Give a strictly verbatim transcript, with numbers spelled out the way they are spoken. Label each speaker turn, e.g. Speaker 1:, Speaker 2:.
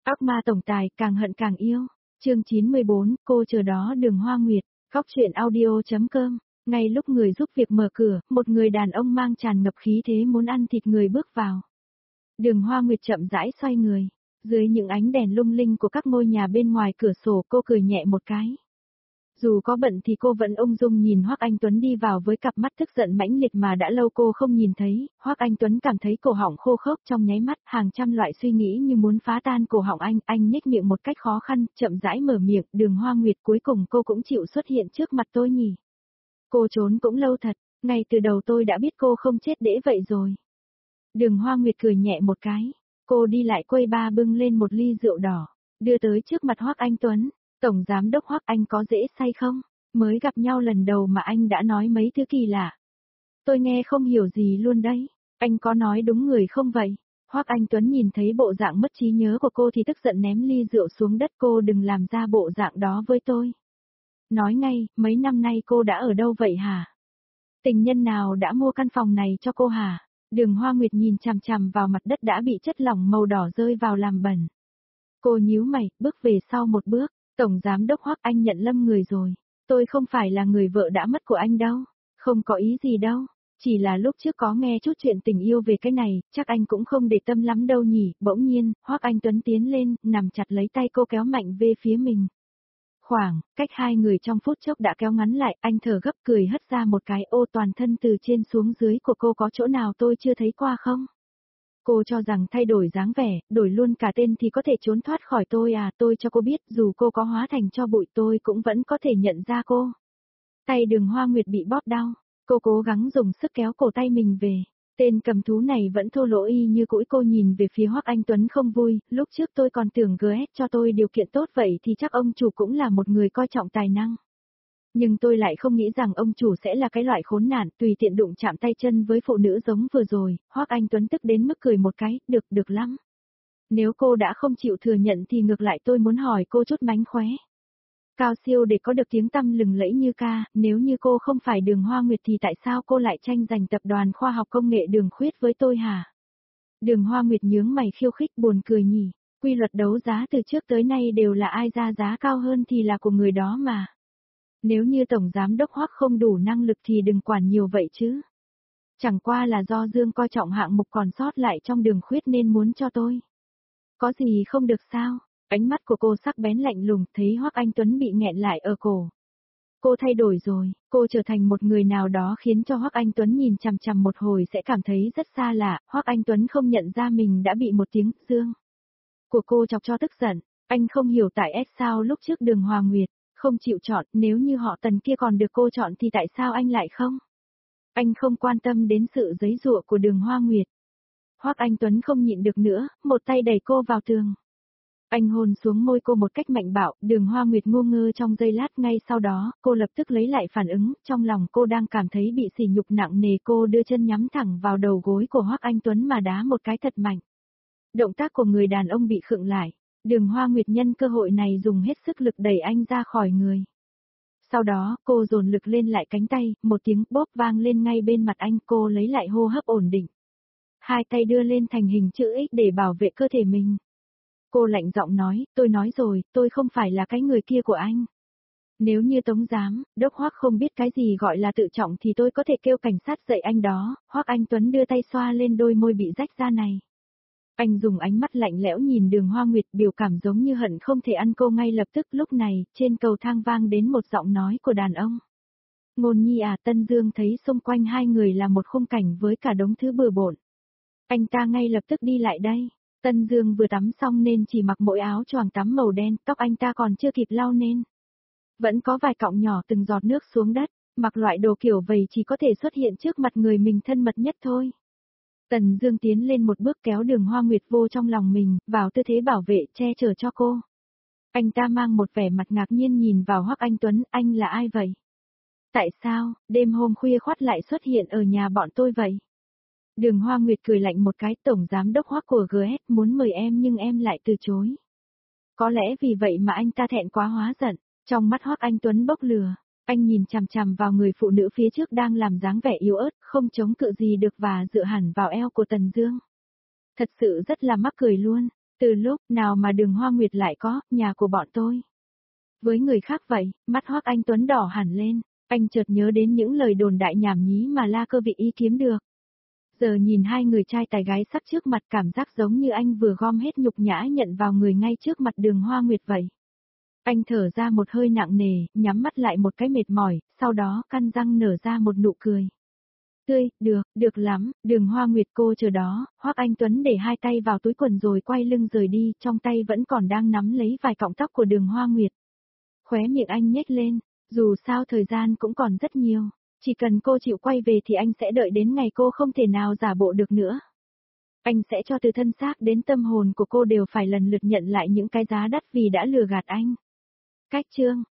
Speaker 1: Ác ma tổng tài càng hận càng yêu. Chương chín mươi bốn, cô chờ đó Đường Hoa Nguyệt. Góc truyện audio.com. Ngay lúc người giúp việc mở cửa, một người đàn ông mang tràn ngập khí thế muốn ăn thịt người bước vào. Đường Hoa Nguyệt chậm rãi xoay người. Dưới những ánh đèn lung linh của các ngôi nhà bên ngoài cửa sổ, cô cười nhẹ một cái. Dù có bận thì cô vẫn ung dung nhìn Hoắc Anh Tuấn đi vào với cặp mắt tức giận mãnh liệt mà đã lâu cô không nhìn thấy. Hoắc Anh Tuấn cảm thấy cổ họng khô khốc, trong nháy mắt, hàng trăm loại suy nghĩ như muốn phá tan cổ họng anh, anh nhếch miệng một cách khó khăn, chậm rãi mở miệng, Đường Hoa Nguyệt, cuối cùng cô cũng chịu xuất hiện trước mặt tôi nhỉ. Cô trốn cũng lâu thật, ngay từ đầu tôi đã biết cô không chết đễ vậy rồi. Đường Hoa Nguyệt cười nhẹ một cái, cô đi lại quầy bar bưng lên một ly rượu đỏ, đưa tới trước mặt Hoắc Anh Tuấn. Tổng giám đốc Hoắc, anh có dễ say không? Mới gặp nhau lần đầu mà anh đã nói mấy thứ kỳ lạ. Tôi nghe không hiểu gì luôn đấy. Anh có nói đúng người không vậy? Hoắc Anh Tuấn nhìn thấy bộ dạng mất trí nhớ của cô thì tức giận ném ly rượu xuống đất, cô đừng làm ra bộ dạng đó với tôi. Nói ngay, mấy năm nay cô đã ở đâu vậy hả? Tình nhân nào đã mua căn phòng này cho cô hả? Đường Hoa Nguyệt nhìn chằm chằm vào mặt đất đã bị chất lỏng màu đỏ rơi vào làm bẩn. Cô nhíu mày, bước về sau một bước. Tổng giám đốc Hoắc, anh nhận lầm người rồi. Tôi không phải là người vợ đã mất của anh đâu. Không có ý gì đâu. Chỉ là lúc trước có nghe chút chuyện tình yêu về cái này, chắc anh cũng không để tâm lắm đâu nhỉ. Bỗng nhiên, Hoắc Anh Tuấn tiến lên, nằm chặt lấy tay cô kéo mạnh về phía mình. Khoảng, cách hai người trong phút chốc đã kéo ngắn lại, anh thở gấp cười hất ra một cái, ô toàn thân từ trên xuống dưới của cô có chỗ nào tôi chưa thấy qua không? Cô cho rằng thay đổi dáng vẻ, đổi luôn cả tên thì có thể trốn thoát khỏi tôi à, tôi cho cô biết dù cô có hóa thành tro bụi tôi cũng vẫn có thể nhận ra cô. Tay Đường Hoa Nguyệt bị bóp đau, cô cố gắng dùng sức kéo cổ tay mình về. Tên cầm thú này vẫn thô lỗ y như cũi, cô nhìn về phía Hoắc Anh Tuấn không vui, lúc trước tôi còn tưởng giê ét cho tôi điều kiện tốt vậy thì chắc ông chủ cũng là một người coi trọng tài năng. Nhưng tôi lại không nghĩ rằng ông chủ sẽ là cái loại khốn nạn, tùy tiện đụng chạm tay chân với phụ nữ giống vừa rồi. Hoắc Anh Tuấn tức đến mức cười một cái, được, được lắm. Nếu cô đã không chịu thừa nhận thì ngược lại tôi muốn hỏi cô chút mánh khóe. Cao siêu để có được tiếng tăm lừng lẫy như ca, nếu như cô không phải Đường Hoa Nguyệt thì tại sao cô lại tranh giành tập đoàn khoa học công nghệ Đường Khuyết với tôi hả? Đường Hoa Nguyệt nhướng mày khiêu khích, buồn cười nhỉ, quy luật đấu giá từ trước tới nay đều là ai ra giá cao hơn thì là của người đó mà. Nếu như Tổng Giám đốc Hoắc không đủ năng lực thì đừng quản nhiều vậy chứ. Chẳng qua là do Dương coi trọng hạng mục còn sót lại trong Đường Khuyết nên muốn cho tôi. Có gì không được sao? Ánh mắt của cô sắc bén lạnh lùng, thấy Hoắc Anh Tuấn bị nghẹn lại ở cổ. Cô thay đổi rồi, cô trở thành một người nào đó khiến cho Hoắc Anh Tuấn nhìn chằm chằm một hồi sẽ cảm thấy rất xa lạ. Hoắc Anh Tuấn không nhận ra mình đã bị một tiếng Dương của cô chọc cho tức giận. Anh không hiểu tại S sao lúc trước Đường Hoa Nguyệt không chịu chọn, nếu như họ Tần kia còn được cô chọn thì tại sao anh lại không? Anh không quan tâm đến sự giấy giụa của Đường Hoa Nguyệt. Hoắc Anh Tuấn không nhịn được nữa, một tay đẩy cô vào tường. Anh hôn xuống môi cô một cách mạnh bạo, Đường Hoa Nguyệt ngu ngơ trong giây lát, ngay sau đó, cô lập tức lấy lại phản ứng, trong lòng cô đang cảm thấy bị sỉ nhục nặng nề, cô đưa chân nhắm thẳng vào đầu gối của Hoắc Anh Tuấn mà đá một cái thật mạnh. Động tác của người đàn ông bị khựng lại. Đường Hoa Nguyệt nhân cơ hội này dùng hết sức lực đẩy anh ra khỏi người. Sau đó, cô dồn lực lên lại cánh tay, một tiếng bóp vang lên ngay bên mặt anh, cô lấy lại hô hấp ổn định. Hai tay đưa lên thành hình chữ X để bảo vệ cơ thể mình. Cô lạnh giọng nói, tôi nói rồi, tôi không phải là cái người kia của anh. Nếu như Tống Giám đốc Hoắc không biết cái gì gọi là tự trọng thì tôi có thể kêu cảnh sát dạy anh đó. Hoắc Anh Tuấn đưa tay xoa lên đôi môi bị rách ra này. Anh dùng ánh mắt lạnh lẽo nhìn Đường Hoa Nguyệt, biểu cảm giống như hận không thể ăn cô ngay lập tức. Lúc này, trên cầu thang vang đến một giọng nói của đàn ông. Ngôn Nhi à, Tân Dương thấy xung quanh hai người là một khung cảnh với cả đống thứ bừa bộn. Anh ta ngay lập tức đi lại đây. Tân Dương vừa tắm xong nên chỉ mặc mỗi áo choàng tắm màu đen, tóc anh ta còn chưa kịp lau nên vẫn có vài cọng nhỏ từng giọt nước xuống đất, mặc loại đồ kiểu vậy chỉ có thể xuất hiện trước mặt người mình thân mật nhất thôi. Tần Dương tiến lên một bước kéo Đường Hoa Nguyệt vô trong lòng mình, vào tư thế bảo vệ che chở cho cô. Anh ta mang một vẻ mặt ngạc nhiên nhìn vào Hoắc Anh Tuấn, anh là ai vậy? Tại sao, đêm hôm khuya khoắt lại xuất hiện ở nhà bọn tôi vậy? Đường Hoa Nguyệt cười lạnh một cái, Tổng Giám đốc Hoắc của giê ét muốn mời em nhưng em lại từ chối. Có lẽ vì vậy mà anh ta thẹn quá hóa giận, trong mắt Hoắc Anh Tuấn bốc lửa, anh nhìn chằm chằm vào người phụ nữ phía trước đang làm dáng vẻ yếu ớt, không chống cự gì được và dựa hẳn vào eo của Tần Dương. Thật sự rất là mắc cười luôn, Từ lúc nào mà Đường Hoa Nguyệt lại có, nhà của bọn tôi. Với người khác vậy, mắt Hoắc Anh Tuấn đỏ hẳn lên, anh chợt nhớ đến những lời đồn đại nhảm nhí mà La Cơ Vị Y kiếm được. Giờ nhìn hai người trai tài gái sắp trước mặt cảm giác giống như anh vừa gom hết nhục nhã nhận vào người ngay trước mặt Đường Hoa Nguyệt vậy. Anh thở ra một hơi nặng nề, nhắm mắt lại một cái mệt mỏi, sau đó căn răng nở ra một nụ cười. Tươi, được, được lắm, Đường Hoa Nguyệt cô chờ đó, Hoắc Anh Tuấn để hai tay vào túi quần rồi quay lưng rời đi, trong tay vẫn còn đang nắm lấy vài cọng tóc của Đường Hoa Nguyệt. Khóe miệng anh nhếch lên, dù sao thời gian cũng còn rất nhiều, chỉ cần cô chịu quay về thì anh sẽ đợi đến ngày cô không thể nào giả bộ được nữa. Anh sẽ cho từ thân xác đến tâm hồn của cô đều phải lần lượt nhận lại những cái giá đắt vì đã lừa gạt anh. Cách chương